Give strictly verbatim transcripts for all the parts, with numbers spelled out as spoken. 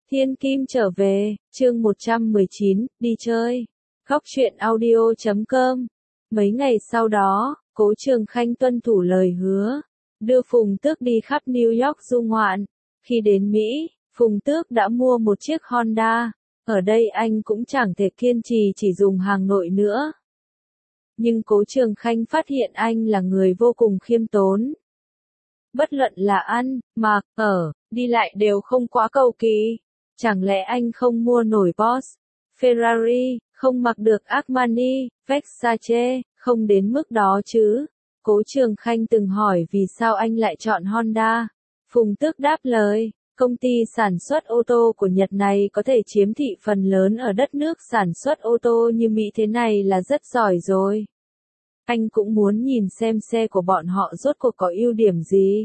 Thiên Kim trở về, chương một trăm mười chín, đi chơi. Góc truyện audio chấm com. Mấy ngày sau đó, Cố Trường Khanh tuân thủ lời hứa, đưa Phùng Tước đi khắp New York du ngoạn. Khi đến Mỹ, Phùng Tước đã mua một chiếc Honda. Ở đây anh cũng chẳng thể kiên trì chỉ dùng hàng nội nữa. Nhưng Cố Trường Khanh phát hiện anh là người vô cùng khiêm tốn. Bất luận là ăn, mặc, ở, đi lại đều không quá cầu kỳ. Chẳng lẽ anh không mua nổi Porsche, Ferrari, không mặc được Armani, Versace, không đến mức đó chứ? Cố Trường Khanh từng hỏi vì sao anh lại chọn Honda. Phùng Tước đáp lời, công ty sản xuất ô tô của Nhật này có thể chiếm thị phần lớn ở đất nước sản xuất ô tô như Mỹ thế này là rất giỏi rồi. Anh cũng muốn nhìn xem xe của bọn họ rốt cuộc có ưu điểm gì.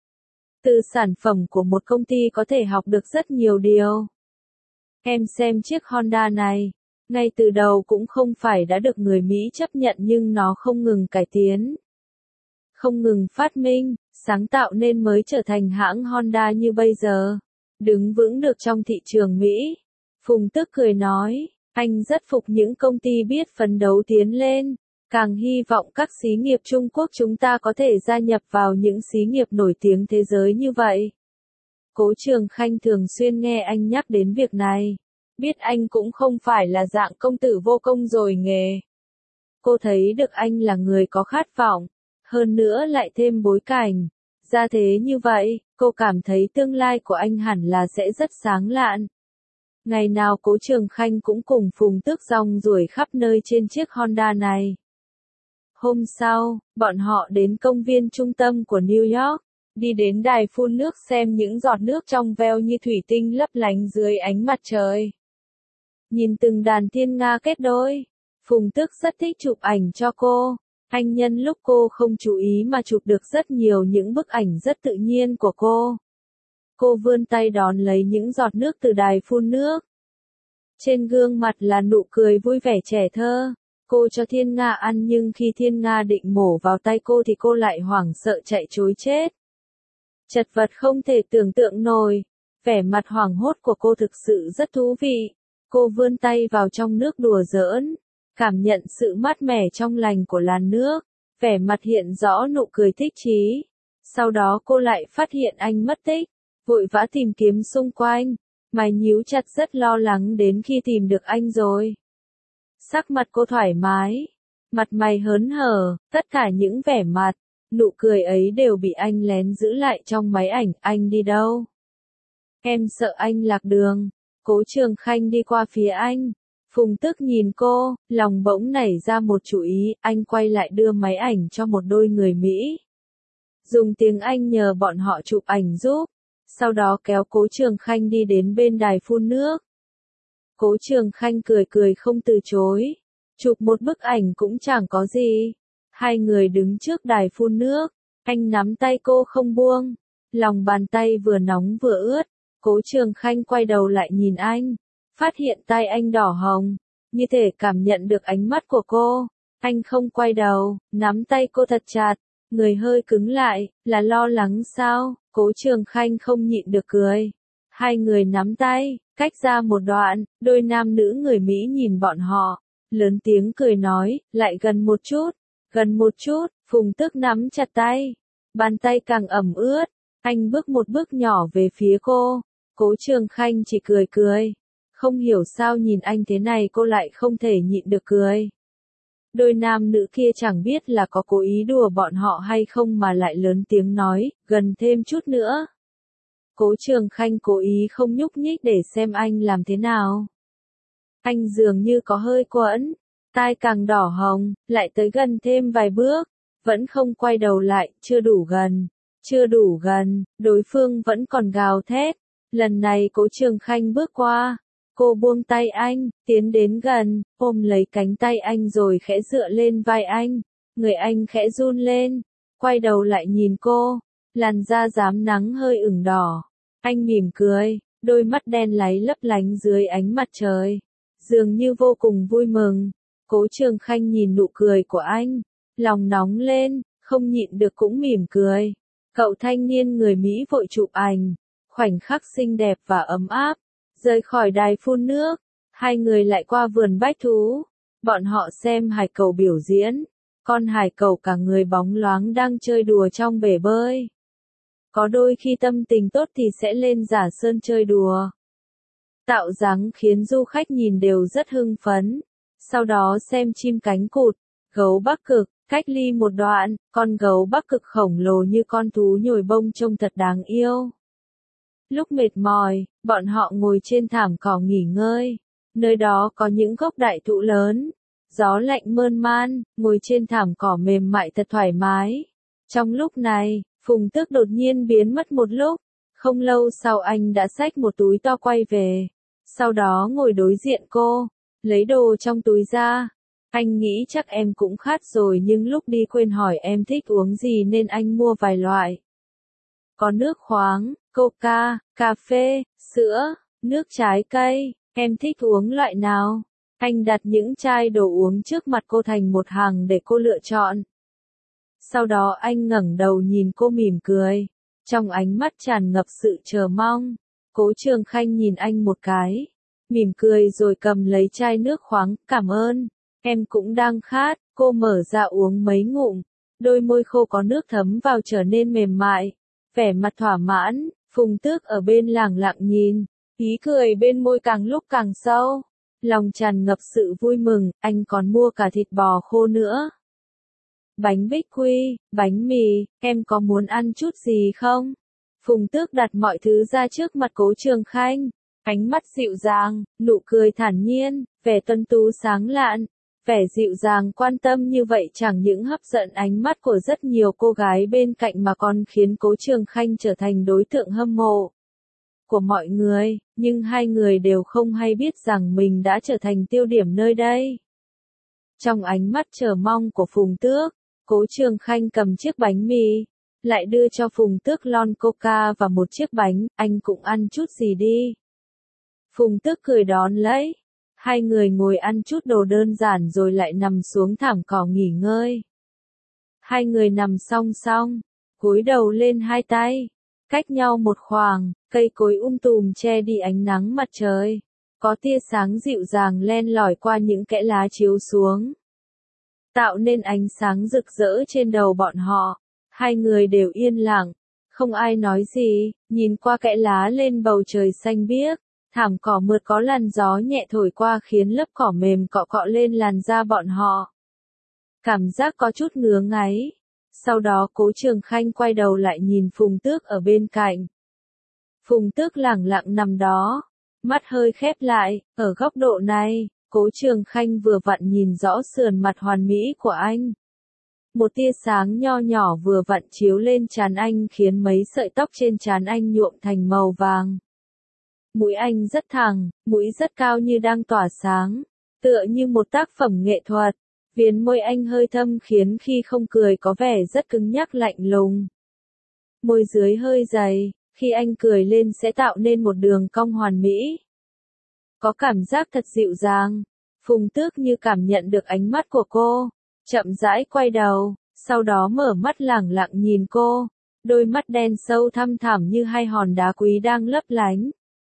Từ sản phẩm của một công ty có thể học được rất nhiều điều. Em xem chiếc Honda này, ngay từ đầu cũng không phải đã được người Mỹ chấp nhận nhưng nó không ngừng cải tiến. Không ngừng phát minh, sáng tạo nên mới trở thành hãng Honda như bây giờ. Đứng vững được trong thị trường Mỹ. Phùng Tước cười nói, anh rất phục những công ty biết phấn đấu tiến lên. Càng hy vọng các xí nghiệp Trung Quốc chúng ta có thể gia nhập vào những xí nghiệp nổi tiếng thế giới như vậy. Cố Trường Khanh thường xuyên nghe anh nhắc đến việc này. Biết anh cũng không phải là dạng công tử vô công rồi nghề. Cô thấy được anh là người có khát vọng. Hơn nữa lại thêm bối cảnh. Ra thế như vậy, cô cảm thấy tương lai của anh hẳn là sẽ rất sáng lạn. Ngày nào Cố Trường Khanh cũng cùng Phùng Tước rong ruổi khắp nơi trên chiếc Honda này. Hôm sau, bọn họ đến công viên trung tâm của New York, đi đến đài phun nước xem những giọt nước trong veo như thủy tinh lấp lánh dưới ánh mặt trời. Nhìn từng đàn thiên nga kết đôi, Phùng Tước rất thích chụp ảnh cho cô. Anh nhân lúc cô không chú ý mà chụp được rất nhiều những bức ảnh rất tự nhiên của cô. Cô vươn tay đón lấy những giọt nước từ đài phun nước. Trên gương mặt là nụ cười vui vẻ trẻ thơ. Cô cho thiên nga ăn nhưng khi thiên nga định mổ vào tay cô thì cô lại hoảng sợ chạy trối chết. Chật vật không thể tưởng tượng nổi. Vẻ mặt hoảng hốt của cô thực sự rất thú vị. Cô vươn tay vào trong nước đùa giỡn. Cảm nhận sự mát mẻ trong lành của làn nước. Vẻ mặt hiện rõ nụ cười thích chí. Sau đó cô lại phát hiện anh mất tích. Vội vã tìm kiếm xung quanh. Mày nhíu chặt rất lo lắng đến khi tìm được anh rồi. Sắc mặt cô thoải mái, mặt mày hớn hở, tất cả những vẻ mặt, nụ cười ấy đều bị anh lén giữ lại trong máy ảnh. Anh đi đâu? Em sợ anh lạc đường. Cố Trường Khanh đi qua phía anh. Phùng Tước nhìn cô, lòng bỗng nảy ra một chủ ý. Anh quay lại đưa máy ảnh cho một đôi người Mỹ. Dùng tiếng Anh nhờ bọn họ chụp ảnh giúp. Sau đó kéo Cố Trường Khanh đi đến bên đài phun nước. Cố Trường Khanh cười cười không từ chối. Chụp một bức ảnh cũng chẳng có gì. Hai người đứng trước đài phun nước. Anh nắm tay cô không buông. Lòng bàn tay vừa nóng vừa ướt. Cố Trường Khanh quay đầu lại nhìn anh. Phát hiện tay anh đỏ hồng. Như thể cảm nhận được ánh mắt của cô. Anh không quay đầu, nắm tay cô thật chặt. Người hơi cứng lại, là lo lắng sao? Cố Trường Khanh không nhịn được cười. Hai người nắm tay, cách ra một đoạn, đôi nam nữ người Mỹ nhìn bọn họ, lớn tiếng cười nói, lại gần một chút, gần một chút. Phùng Tước nắm chặt tay, bàn tay càng ẩm ướt. Anh bước một bước nhỏ về phía cô. Cố Trường Khanh chỉ cười cười. Không hiểu sao nhìn anh thế này cô lại không thể nhịn được cười. Đôi nam nữ kia chẳng biết là có cố ý đùa bọn họ hay không mà lại lớn tiếng nói, gần thêm chút nữa. Cố Trường Khanh cố ý không nhúc nhích để xem anh làm thế nào. Anh dường như có hơi quẫn, tai càng đỏ hồng, lại tới gần thêm vài bước, vẫn không quay đầu lại. Chưa đủ gần, chưa đủ gần, đối phương vẫn còn gào thét. Lần này Cố Trường Khanh bước qua, cô buông tay anh, tiến đến gần, ôm lấy cánh tay anh rồi khẽ dựa lên vai anh. Người anh khẽ run lên, quay đầu lại nhìn cô, làn da rám nắng hơi ửng đỏ. Anh mỉm cười, đôi mắt đen láy lấp lánh dưới ánh mặt trời, dường như vô cùng vui mừng. Cố Trường Khanh nhìn nụ cười của anh, lòng nóng lên, không nhịn được cũng mỉm cười. Cậu thanh niên người Mỹ vội chụp ảnh, khoảnh khắc xinh đẹp và ấm áp. Rời khỏi đài phun nước, hai người lại qua vườn bách thú. Bọn họ xem hải cẩu biểu diễn. Con hải cẩu cả người bóng loáng đang chơi đùa trong bể bơi. Có đôi khi tâm tình tốt thì sẽ lên Giả Sơn chơi đùa. Tạo dáng khiến du khách nhìn đều rất hưng phấn. Sau đó xem chim cánh cụt, gấu Bắc Cực, cách ly một đoạn, con gấu Bắc Cực khổng lồ như con thú nhồi bông trông thật đáng yêu. Lúc mệt mỏi, bọn họ ngồi trên thảm cỏ nghỉ ngơi. Nơi đó có những gốc đại thụ lớn. Gió lạnh mơn man, ngồi trên thảm cỏ mềm mại thật thoải mái. Trong lúc này, Phùng Tước đột nhiên biến mất một lúc. Không lâu sau anh đã xách một túi to quay về. Sau đó ngồi đối diện cô, lấy đồ trong túi ra. Anh nghĩ chắc em cũng khát rồi nhưng lúc đi quên hỏi em thích uống gì nên anh mua vài loại. Có nước khoáng, coca, cà phê, sữa, nước trái cây, em thích uống loại nào? Anh đặt những chai đồ uống trước mặt cô thành một hàng để cô lựa chọn. Sau đó anh ngẩng đầu nhìn cô mỉm cười. Trong ánh mắt tràn ngập sự chờ mong. Cố Trường Khanh nhìn anh một cái. Mỉm cười rồi cầm lấy chai nước khoáng. Cảm ơn. Em cũng đang khát. Cô mở ra uống mấy ngụm. Đôi môi khô có nước thấm vào trở nên mềm mại. Vẻ mặt thỏa mãn. Phùng Tước ở bên lẳng lặng nhìn. Ý cười bên môi càng lúc càng sâu. Lòng tràn ngập sự vui mừng. Anh còn mua cả thịt bò khô nữa. Bánh bích quy, bánh mì, em có muốn ăn chút gì không? Phùng Tước đặt mọi thứ ra trước mặt Cố Trường Khanh. Ánh mắt dịu dàng, nụ cười thản nhiên, vẻ tuấn tú sáng lạn. Vẻ dịu dàng quan tâm như vậy chẳng những hấp dẫn ánh mắt của rất nhiều cô gái bên cạnh mà còn khiến Cố Trường Khanh trở thành đối tượng hâm mộ của mọi người, nhưng hai người đều không hay biết rằng mình đã trở thành tiêu điểm nơi đây. Trong ánh mắt chờ mong của Phùng Tước, Cố Trường Khanh cầm chiếc bánh mì, lại đưa cho Phùng Tước lon coca và một chiếc bánh, anh cũng ăn chút gì đi. Phùng Tước cười đón lấy. Hai người ngồi ăn chút đồ đơn giản rồi lại nằm xuống thảm cỏ nghỉ ngơi. Hai người nằm song song, cúi đầu lên hai tay, cách nhau một khoảng, cây cối um tùm che đi ánh nắng mặt trời. Có tia sáng dịu dàng len lỏi qua những kẽ lá chiếu xuống, tạo nên ánh sáng rực rỡ trên đầu bọn họ. Hai người đều yên lặng, không ai nói gì, nhìn qua kẽ lá lên bầu trời xanh biếc. Thảm cỏ mượt có làn gió nhẹ thổi qua khiến lớp cỏ mềm cọ cọ lên làn da bọn họ. Cảm giác có chút ngứa ngáy. Sau đó Cố Trường Khanh quay đầu lại nhìn Phùng Tước ở bên cạnh. Phùng Tước lẳng lặng nằm đó, mắt hơi khép lại. Ở góc độ này, Cố Trường Khanh vừa vặn nhìn rõ sườn mặt hoàn mỹ của anh. Một tia sáng nho nhỏ vừa vặn chiếu lên trán anh khiến mấy sợi tóc trên trán anh nhuộm thành màu vàng. Mũi anh rất thẳng, mũi rất cao như đang tỏa sáng, tựa như một tác phẩm nghệ thuật. Viền môi anh hơi thâm khiến khi không cười có vẻ rất cứng nhắc lạnh lùng. Môi dưới hơi dày, khi anh cười lên sẽ tạo nên một đường cong hoàn mỹ. Có cảm giác thật dịu dàng. Phùng Tước như cảm nhận được ánh mắt của cô, chậm rãi quay đầu, sau đó mở mắt lẳng lặng nhìn cô. Đôi mắt đen sâu thăm thẳm như hai hòn đá quý đang lấp lánh.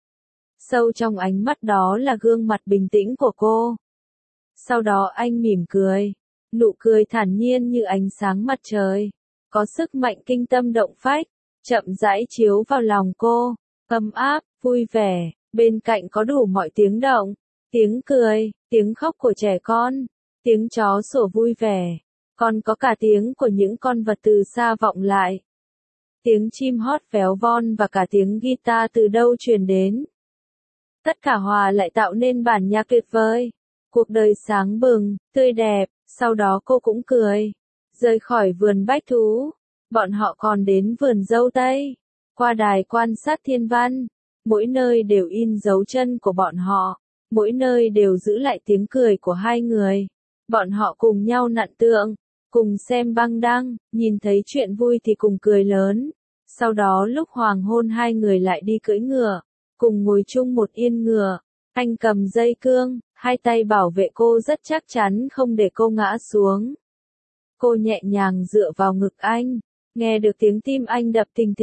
Sâu trong ánh mắt đó là gương mặt bình tĩnh của cô. Sau đó anh mỉm cười, nụ cười thản nhiên như ánh sáng mặt trời, có sức mạnh kinh tâm động phách, chậm rãi chiếu vào lòng cô, ấm áp, vui vẻ, bên cạnh có đủ mọi tiếng động, tiếng cười, tiếng khóc của trẻ con, tiếng chó sủa vui vẻ, còn có cả tiếng của những con vật từ xa vọng lại. Tiếng chim hót véo von và cả tiếng guitar từ đâu truyền đến. Tất cả hòa lại tạo nên bản nhạc tuyệt vời. Cuộc đời sáng bừng, tươi đẹp, sau đó cô cũng cười. Rời khỏi vườn bách thú, bọn họ còn đến vườn dâu tây, qua đài quan sát thiên văn. Mỗi nơi đều in dấu chân của bọn họ, mỗi nơi đều giữ lại tiếng cười của hai người. Bọn họ cùng nhau nặn tượng, cùng xem băng đăng, nhìn thấy chuyện vui thì cùng cười lớn. Sau đó lúc hoàng hôn hai người lại đi cưỡi ngựa, cùng ngồi chung một yên ngựa. Anh cầm dây cương, hai tay bảo vệ cô rất chắc chắn không để cô ngã xuống. Cô nhẹ nhàng dựa vào ngực anh, nghe được tiếng tim anh đập thình thịch.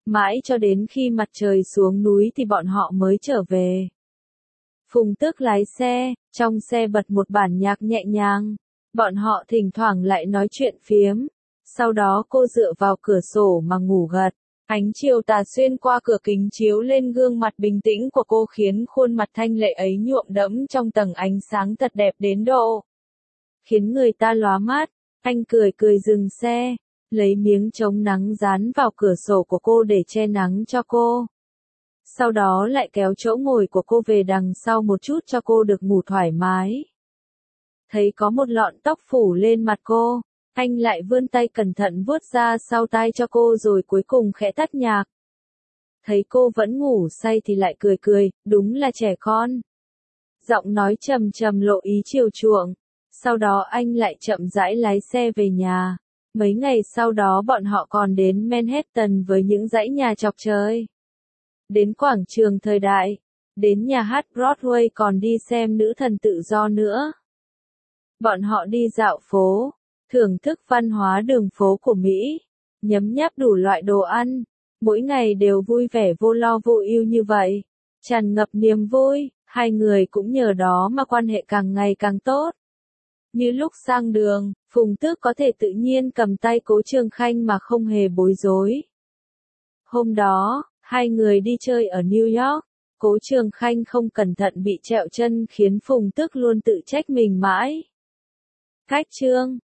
Mãi cho đến khi mặt trời xuống núi thì bọn họ mới trở về. Phùng Tước lái xe, trong xe bật một bản nhạc nhẹ nhàng. Bọn họ thỉnh thoảng lại nói chuyện phiếm. Sau đó cô dựa vào cửa sổ mà ngủ gật. Ánh chiều tà xuyên qua cửa kính chiếu lên gương mặt bình tĩnh của cô khiến khuôn mặt thanh lệ ấy nhuộm đẫm trong tầng ánh sáng thật đẹp đến độ khiến người ta lóa mắt. Anh cười cười dừng xe, lấy miếng chống nắng dán vào cửa sổ của cô để che nắng cho cô. Sau đó lại kéo chỗ ngồi của cô về đằng sau một chút cho cô được ngủ thoải mái. Thấy có một lọn tóc phủ lên mặt cô, anh lại vươn tay cẩn thận vuốt ra sau tai cho cô rồi cuối cùng khẽ tắt nhạc. Thấy cô vẫn ngủ say thì lại cười cười, đúng là trẻ con. Giọng nói trầm trầm lộ ý chiều chuộng. Sau đó anh lại chậm rãi lái xe về nhà. Mấy ngày sau đó bọn họ còn đến Manhattan với những dãy nhà chọc trời. Đến quảng trường thời đại. Đến nhà hát Broadway còn đi xem nữ thần tự do nữa. Bọn họ đi dạo phố, thưởng thức văn hóa đường phố của Mỹ, nhấm nháp đủ loại đồ ăn. Mỗi ngày đều vui vẻ vô lo vô ưu như vậy. Tràn ngập niềm vui, hai người cũng nhờ đó mà quan hệ càng ngày càng tốt. Như lúc sang đường, Phùng Tước có thể tự nhiên cầm tay Cố Trường Khanh mà không hề bối rối. Hôm đó, hai người đi chơi ở New York, Cố Trường Khanh không cẩn thận bị trẹo chân khiến Phùng Tước luôn tự trách mình mãi. Cách chương